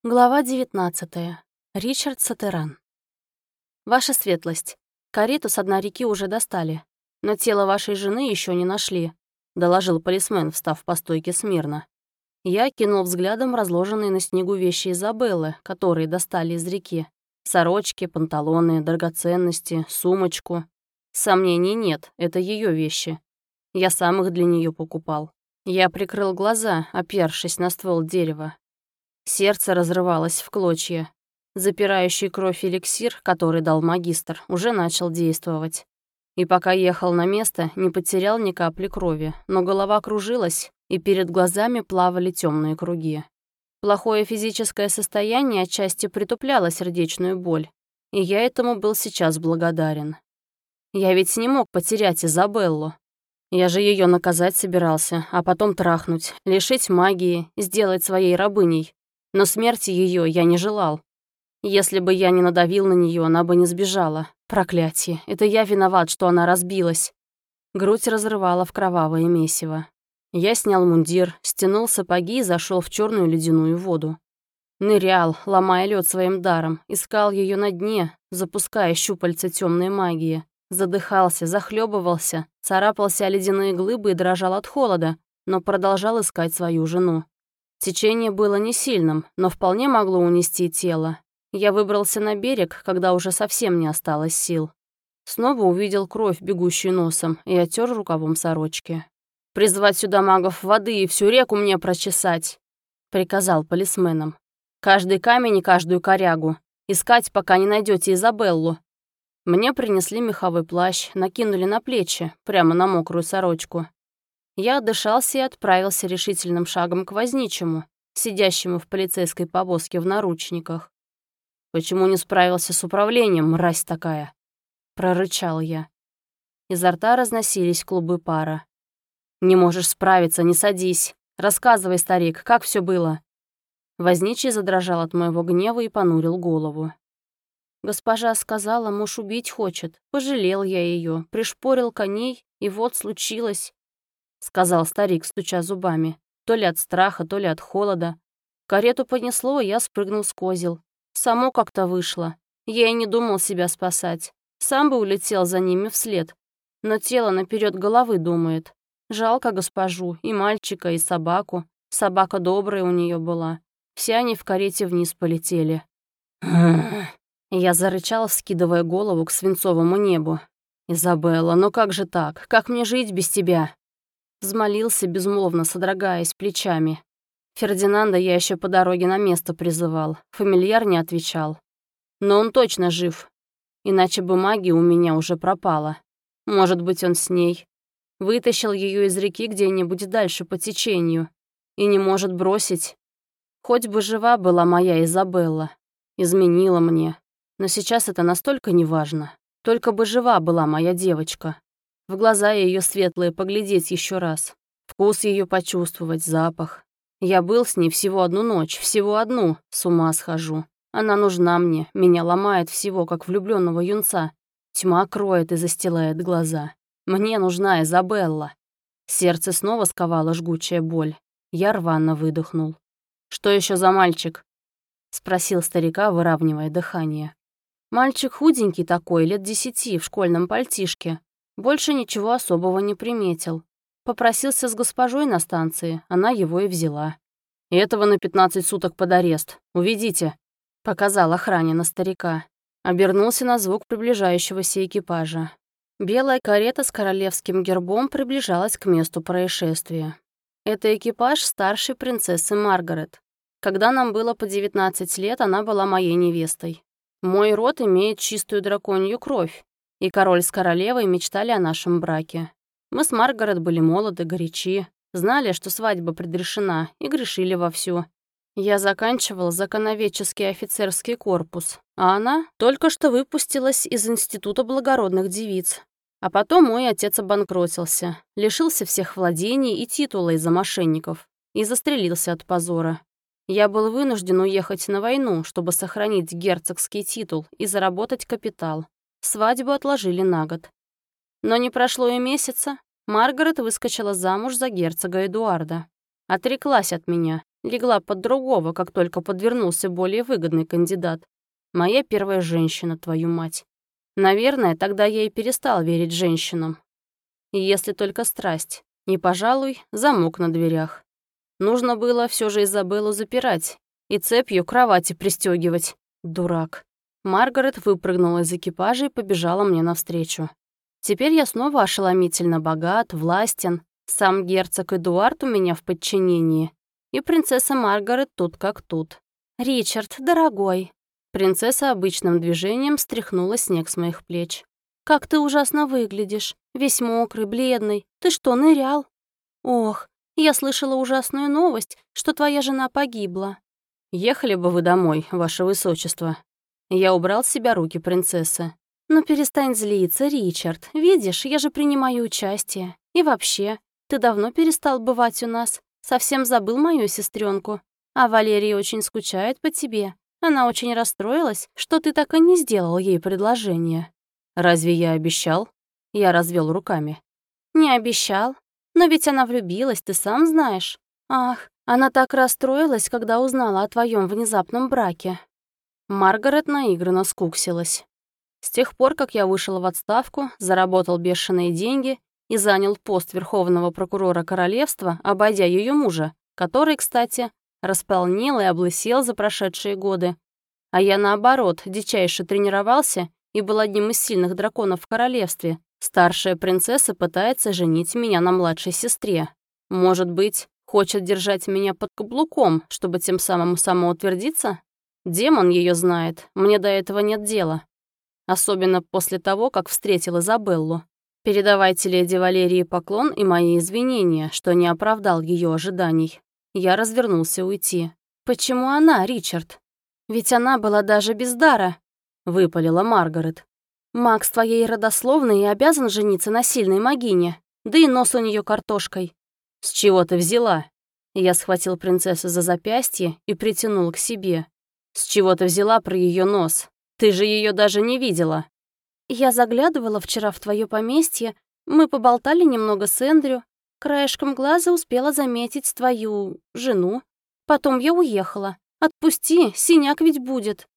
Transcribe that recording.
Глава 19. Ричард Сатеран. Ваша светлость, карету с дна реки уже достали, но тело вашей жены еще не нашли, доложил полисмен, встав по стойке смирно. Я кинул взглядом разложенные на снегу вещи Изабеллы, которые достали из реки. Сорочки, панталоны, драгоценности, сумочку. Сомнений нет, это ее вещи. Я сам их для нее покупал. Я прикрыл глаза, опершись на ствол дерева. Сердце разрывалось в клочья. Запирающий кровь эликсир, который дал магистр, уже начал действовать. И пока ехал на место, не потерял ни капли крови, но голова кружилась, и перед глазами плавали темные круги. Плохое физическое состояние отчасти притупляло сердечную боль, и я этому был сейчас благодарен. Я ведь не мог потерять Изабеллу. Я же ее наказать собирался, а потом трахнуть, лишить магии, сделать своей рабыней. Но смерти ее я не желал. Если бы я не надавил на нее, она бы не сбежала. Проклятие, это я виноват, что она разбилась. Грудь разрывала в кровавое месиво. Я снял мундир, стянул сапоги и зашел в черную ледяную воду. Нырял, ломая лед своим даром, искал ее на дне, запуская щупальца темной магии. Задыхался, захлебывался, царапался о ледяные глыбы и дрожал от холода, но продолжал искать свою жену. Течение было не сильным, но вполне могло унести тело. Я выбрался на берег, когда уже совсем не осталось сил. Снова увидел кровь, бегущую носом, и оттер рукавом сорочки. «Призвать сюда магов воды и всю реку мне прочесать», — приказал полисменам. «Каждый камень и каждую корягу. Искать, пока не найдете Изабеллу». Мне принесли меховой плащ, накинули на плечи, прямо на мокрую сорочку. Я отдышался и отправился решительным шагом к возничему, сидящему в полицейской повозке в наручниках. «Почему не справился с управлением, мразь такая?» — прорычал я. Изо рта разносились клубы пара. «Не можешь справиться, не садись. Рассказывай, старик, как все было?» Возничий задрожал от моего гнева и понурил голову. Госпожа сказала, муж убить хочет. Пожалел я ее, пришпорил коней, и вот случилось. — сказал старик, стуча зубами. То ли от страха, то ли от холода. Карету понесло, и я спрыгнул с козел. Само как-то вышло. Я и не думал себя спасать. Сам бы улетел за ними вслед. Но тело наперед головы думает. Жалко госпожу, и мальчика, и собаку. Собака добрая у нее была. Все они в карете вниз полетели. Я зарычал, вскидывая голову к свинцовому небу. «Изабелла, ну как же так? Как мне жить без тебя?» Взмолился, безмолвно содрогаясь плечами. Фердинанда я еще по дороге на место призывал. Фамильяр не отвечал. Но он точно жив. Иначе бы магия у меня уже пропала. Может быть, он с ней. Вытащил ее из реки где-нибудь дальше по течению. И не может бросить. Хоть бы жива была моя Изабелла. Изменила мне. Но сейчас это настолько неважно. Только бы жива была моя девочка. В глаза ее светлые поглядеть еще раз. Вкус ее почувствовать, запах. Я был с ней всего одну ночь, всего одну, с ума схожу. Она нужна мне, меня ломает всего, как влюбленного юнца. Тьма кроет и застилает глаза. Мне нужна Изабелла. Сердце снова сковало жгучая боль. Я рвано выдохнул. «Что еще за мальчик?» — спросил старика, выравнивая дыхание. Мальчик худенький такой, лет 10, в школьном пальтишке. Больше ничего особого не приметил. Попросился с госпожой на станции, она его и взяла. «Этого на 15 суток под арест. Уведите», — показал охране на старика. Обернулся на звук приближающегося экипажа. Белая карета с королевским гербом приближалась к месту происшествия. Это экипаж старшей принцессы Маргарет. Когда нам было по 19 лет, она была моей невестой. Мой род имеет чистую драконью кровь, и король с королевой мечтали о нашем браке. Мы с Маргарет были молоды, горячи, знали, что свадьба предрешена, и грешили вовсю. Я заканчивал законоведческий офицерский корпус, а она только что выпустилась из Института благородных девиц. А потом мой отец обанкротился, лишился всех владений и титула из-за мошенников и застрелился от позора. Я был вынужден уехать на войну, чтобы сохранить герцогский титул и заработать капитал. Свадьбу отложили на год. Но не прошло и месяца, Маргарет выскочила замуж за герцога Эдуарда. Отреклась от меня, Легла под другого, как только подвернулся более выгодный кандидат. Моя первая женщина, твою мать. Наверное, тогда я и перестал верить женщинам. Если только страсть. И, пожалуй, замок на дверях. Нужно было все же Изабеллу запирать и цепью к кровати пристегивать. Дурак. Маргарет выпрыгнула из экипажа и побежала мне навстречу. Теперь я снова ошеломительно богат, властен. Сам герцог Эдуард у меня в подчинении. И принцесса Маргарет тут как тут. «Ричард, дорогой!» Принцесса обычным движением стряхнула снег с моих плеч. «Как ты ужасно выглядишь. Весь мокрый, бледный. Ты что, нырял? Ох, я слышала ужасную новость, что твоя жена погибла». «Ехали бы вы домой, ваше высочество». Я убрал с себя руки принцессы. «Ну перестань злиться, Ричард. Видишь, я же принимаю участие. И вообще, ты давно перестал бывать у нас. Совсем забыл мою сестренку. А Валерия очень скучает по тебе. Она очень расстроилась, что ты так и не сделал ей предложение». «Разве я обещал?» Я развел руками. «Не обещал. Но ведь она влюбилась, ты сам знаешь. Ах, она так расстроилась, когда узнала о твоем внезапном браке». Маргарет наигранно скуксилась. С тех пор, как я вышел в отставку, заработал бешеные деньги и занял пост верховного прокурора королевства, обойдя ее мужа, который, кстати, располнел и облысел за прошедшие годы. А я, наоборот, дичайше тренировался и был одним из сильных драконов в королевстве. Старшая принцесса пытается женить меня на младшей сестре. Может быть, хочет держать меня под каблуком, чтобы тем самым самоутвердиться? Демон ее знает, мне до этого нет дела. Особенно после того, как встретил Изабеллу. Передавайте леди Валерии поклон и мои извинения, что не оправдал ее ожиданий. Я развернулся уйти. «Почему она, Ричард? Ведь она была даже без дара», — выпалила Маргарет. «Маг с твоей родословной и обязан жениться на сильной магине, да и нос у нее картошкой». «С чего ты взяла?» Я схватил принцессу за запястье и притянул к себе. «С чего ты взяла про ее нос? Ты же ее даже не видела». «Я заглядывала вчера в твое поместье, мы поболтали немного с Эндрю, краешком глаза успела заметить твою жену. Потом я уехала. Отпусти, синяк ведь будет».